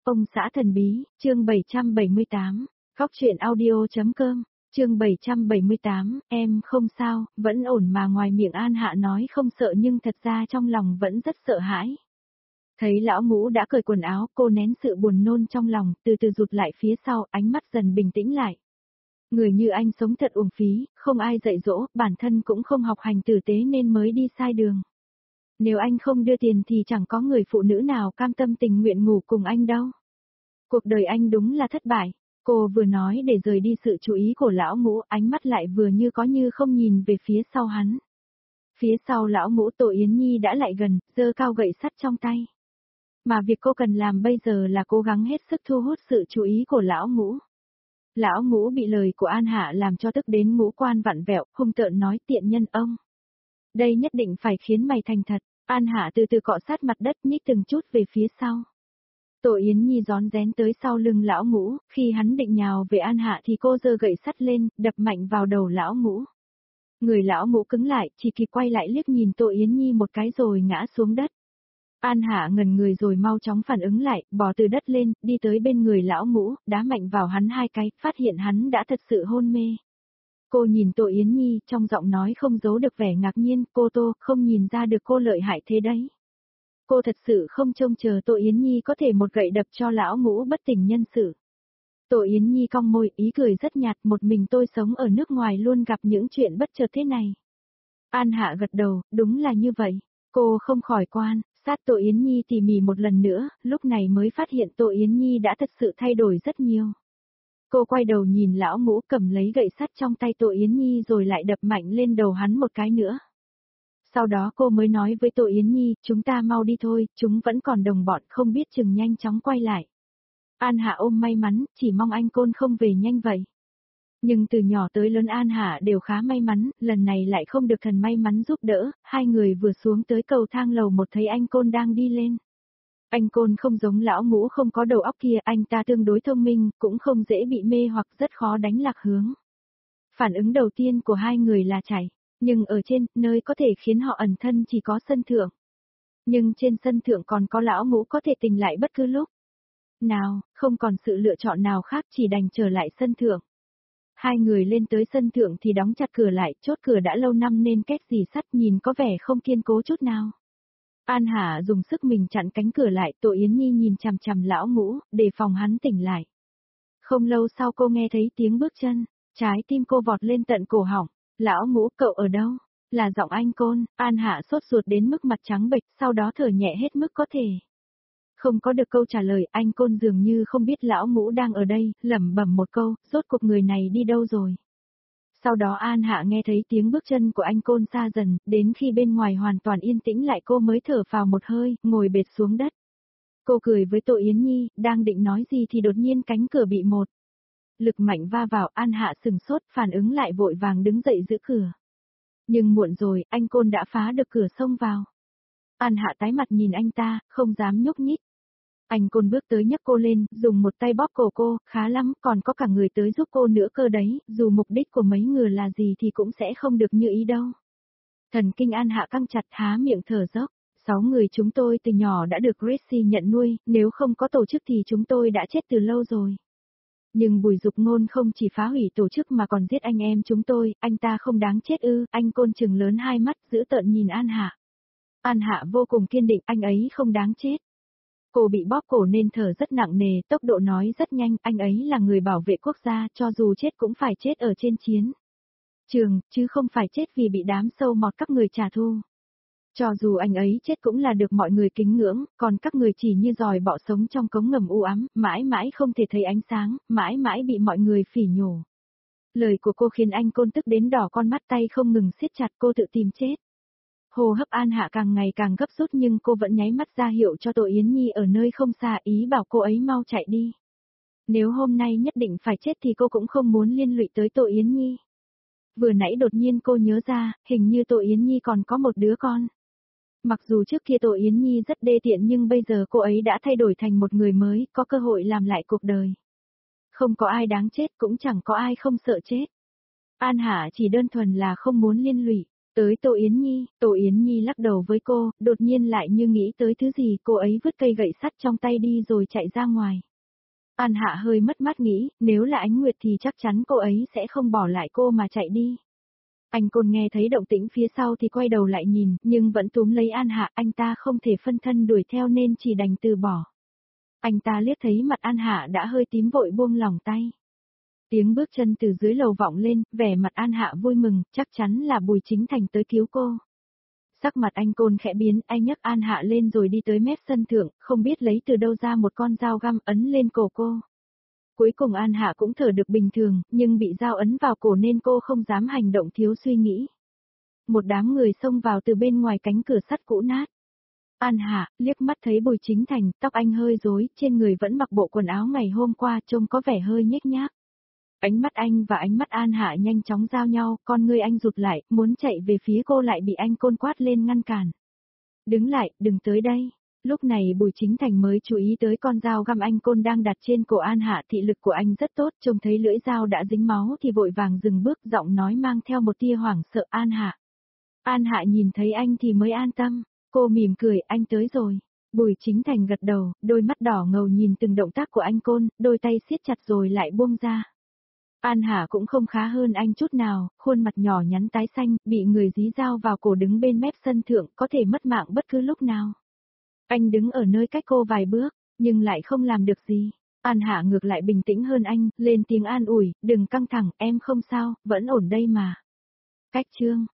Ông xã thần bí, chương 778, Góc truyện audio.com, chương 778, em không sao, vẫn ổn mà ngoài miệng An Hạ nói không sợ nhưng thật ra trong lòng vẫn rất sợ hãi. Thấy lão ngũ đã cởi quần áo, cô nén sự buồn nôn trong lòng, từ từ rụt lại phía sau, ánh mắt dần bình tĩnh lại. Người như anh sống thật uổng phí, không ai dạy dỗ, bản thân cũng không học hành tử tế nên mới đi sai đường. Nếu anh không đưa tiền thì chẳng có người phụ nữ nào cam tâm tình nguyện ngủ cùng anh đâu. Cuộc đời anh đúng là thất bại. Cô vừa nói để rời đi sự chú ý của lão ngũ, ánh mắt lại vừa như có như không nhìn về phía sau hắn. Phía sau lão ngũ Tô Yến Nhi đã lại gần, giơ cao gậy sắt trong tay. Mà việc cô cần làm bây giờ là cố gắng hết sức thu hút sự chú ý của lão ngũ. Lão ngũ bị lời của An Hạ làm cho tức đến ngũ quan vặn vẹo, hung tợn nói tiện nhân ông. Đây nhất định phải khiến mày thành thật. An Hạ từ từ cọ sát mặt đất nhích từng chút về phía sau. Tô Yến Nhi rón rén tới sau lưng lão ngũ, khi hắn định nhào về An Hạ thì cô giơ gậy sắt lên, đập mạnh vào đầu lão ngũ. Người lão ngũ cứng lại, chỉ kịp quay lại liếc nhìn Tô Yến Nhi một cái rồi ngã xuống đất. An Hạ ngẩn người rồi mau chóng phản ứng lại, bò từ đất lên, đi tới bên người lão ngũ, đá mạnh vào hắn hai cái, phát hiện hắn đã thật sự hôn mê. Cô nhìn Tô Yến Nhi, trong giọng nói không giấu được vẻ ngạc nhiên, cô Tô, không nhìn ra được cô lợi hại thế đấy. Cô thật sự không trông chờ Tô Yến Nhi có thể một gậy đập cho lão ngũ bất tỉnh nhân sự. Tô Yến Nhi cong môi, ý cười rất nhạt, một mình tôi sống ở nước ngoài luôn gặp những chuyện bất chợt thế này. An Hạ gật đầu, đúng là như vậy. Cô không khỏi quan sát Tô Yến Nhi tỉ mỉ một lần nữa, lúc này mới phát hiện Tô Yến Nhi đã thật sự thay đổi rất nhiều. Cô quay đầu nhìn lão ngũ cầm lấy gậy sắt trong tay Tô Yến Nhi rồi lại đập mạnh lên đầu hắn một cái nữa. Sau đó cô mới nói với Tô Yến Nhi, chúng ta mau đi thôi, chúng vẫn còn đồng bọn không biết chừng nhanh chóng quay lại. An Hạ ôm may mắn, chỉ mong anh Côn không về nhanh vậy. Nhưng từ nhỏ tới lớn An Hạ đều khá may mắn, lần này lại không được thần may mắn giúp đỡ, hai người vừa xuống tới cầu thang lầu một thấy anh Côn đang đi lên. Anh Côn không giống lão ngũ không có đầu óc kia, anh ta tương đối thông minh, cũng không dễ bị mê hoặc rất khó đánh lạc hướng. Phản ứng đầu tiên của hai người là chạy. Nhưng ở trên, nơi có thể khiến họ ẩn thân chỉ có sân thượng. Nhưng trên sân thượng còn có lão ngũ có thể tỉnh lại bất cứ lúc. Nào, không còn sự lựa chọn nào khác chỉ đành trở lại sân thượng. Hai người lên tới sân thượng thì đóng chặt cửa lại, chốt cửa đã lâu năm nên két gì sắt nhìn có vẻ không kiên cố chút nào. An Hạ dùng sức mình chặn cánh cửa lại, Tô Yến Nhi nhìn chằm chằm lão ngũ, để phòng hắn tỉnh lại. Không lâu sau cô nghe thấy tiếng bước chân, trái tim cô vọt lên tận cổ họng. Lão ngũ, cậu ở đâu? Là giọng anh Côn. An Hạ sốt ruột đến mức mặt trắng bệch, sau đó thở nhẹ hết mức có thể. Không có được câu trả lời, anh Côn dường như không biết lão ngũ đang ở đây, lẩm bẩm một câu, rốt cuộc người này đi đâu rồi. Sau đó An Hạ nghe thấy tiếng bước chân của anh Côn xa dần, đến khi bên ngoài hoàn toàn yên tĩnh lại cô mới thở phào một hơi, ngồi bệt xuống đất. Cô cười với Tô Yến Nhi, đang định nói gì thì đột nhiên cánh cửa bị một lực mạnh va vào, An Hạ sừng sốt, phản ứng lại vội vàng đứng dậy giữ cửa. Nhưng muộn rồi, anh Côn đã phá được cửa xông vào. An Hạ tái mặt nhìn anh ta, không dám nhúc nhích. Anh Côn bước tới nhấc cô lên, dùng một tay bóp cổ cô, khá lắm, còn có cả người tới giúp cô nữa cơ đấy, dù mục đích của mấy người là gì thì cũng sẽ không được như ý đâu. Thần kinh An Hạ căng chặt há miệng thở dốc. 6 người chúng tôi từ nhỏ đã được Gracie nhận nuôi, nếu không có tổ chức thì chúng tôi đã chết từ lâu rồi. Nhưng Bùi Dục Ngôn không chỉ phá hủy tổ chức mà còn giết anh em chúng tôi, anh ta không đáng chết ư, anh Côn trừng lớn hai mắt dữ tợn nhìn An Hạ. An Hạ vô cùng kiên định, anh ấy không đáng chết. Cô bị bóp cổ nên thở rất nặng nề, tốc độ nói rất nhanh, anh ấy là người bảo vệ quốc gia, cho dù chết cũng phải chết ở trên chiến trường, chứ không phải chết vì bị đám sâu mọt các người trả thù. Cho dù anh ấy chết cũng là được mọi người kính ngưỡng, còn các người chỉ như giòi bọ sống trong cống ngầm u ám, mãi mãi không thể thấy ánh sáng, mãi mãi bị mọi người phỉ nhổ. Lời của cô khiến anh Côn tức đến đỏ con mắt, tay không ngừng siết chặt, cô tự tìm chết. Hô hấp An Hạ càng ngày càng gấp rút nhưng cô vẫn nháy mắt ra hiệu cho Tô Yến Nhi ở nơi không xa, ý bảo cô ấy mau chạy đi. Nếu hôm nay nhất định phải chết thì cô cũng không muốn liên lụy tới Tô Yến Nhi. Vừa nãy đột nhiên cô nhớ ra, hình như Tô Yến Nhi còn có một đứa con. Mặc dù trước kia Tô Yến Nhi rất đê tiện nhưng bây giờ cô ấy đã thay đổi thành một người mới, có cơ hội làm lại cuộc đời. Không có ai đáng chết cũng chẳng có ai không sợ chết. An Hạ chỉ đơn thuần là không muốn liên lụy. Tới Tô Yến Nhi lắc đầu với cô, đột nhiên lại như nghĩ tới thứ gì, cô ấy vứt cây gậy sắt trong tay đi rồi chạy ra ngoài. An Hạ hơi mất mát nghĩ, nếu là Ánh Nguyệt thì chắc chắn cô ấy sẽ không bỏ lại cô mà chạy đi. Anh Côn nghe thấy động tĩnh phía sau thì quay đầu lại nhìn, nhưng vẫn túm lấy An Hạ, anh ta không thể phân thân đuổi theo nên chỉ đành từ bỏ. Anh ta liếc thấy mặt An Hạ đã hơi tím vội buông lỏng tay. Tiếng bước chân từ dưới lầu vọng lên, vẻ mặt An Hạ vui mừng, chắc chắn là Bùi Chính Thành tới cứu cô. Sắc mặt anh Côn khẽ biến, anh nhấc An Hạ lên rồi đi tới mép sân thượng, không biết lấy từ đâu ra một con dao găm ấn lên cổ cô. Cuối cùng An Hạ cũng thở được bình thường, nhưng bị dao ấn vào cổ nên cô không dám hành động thiếu suy nghĩ. Một đám người xông vào từ bên ngoài cánh cửa sắt cũ nát. An Hạ liếc mắt thấy Bùi Chính Thành, tóc anh hơi rối, trên người vẫn mặc bộ quần áo ngày hôm qua trông có vẻ hơi nhếch nhác. Ánh mắt anh và ánh mắt An Hạ nhanh chóng giao nhau, con người anh rụt lại, muốn chạy về phía cô lại bị anh Côn quát lên ngăn cản. Đứng lại, đừng tới đây. Lúc này Bùi Chính Thành mới chú ý tới con dao găm anh Côn đang đặt trên cổ An Hạ, thị lực của anh rất tốt, trông thấy lưỡi dao đã dính máu thì vội vàng dừng bước, giọng nói mang theo một tia hoảng sợ. An Hạ. An Hạ nhìn thấy anh thì mới an tâm, cô mỉm cười, anh tới rồi. Bùi Chính Thành gật đầu, đôi mắt đỏ ngầu nhìn từng động tác của anh Côn, đôi tay siết chặt rồi lại buông ra. An Hạ cũng không khá hơn anh chút nào, khuôn mặt nhỏ nhắn tái xanh, bị người dí dao vào cổ đứng bên mép sân thượng, có thể mất mạng bất cứ lúc nào. Anh đứng ở nơi cách cô vài bước, nhưng lại không làm được gì. An Hạ ngược lại bình tĩnh hơn anh, lên tiếng an ủi, đừng căng thẳng, em không sao, vẫn ổn đây mà. Cách chương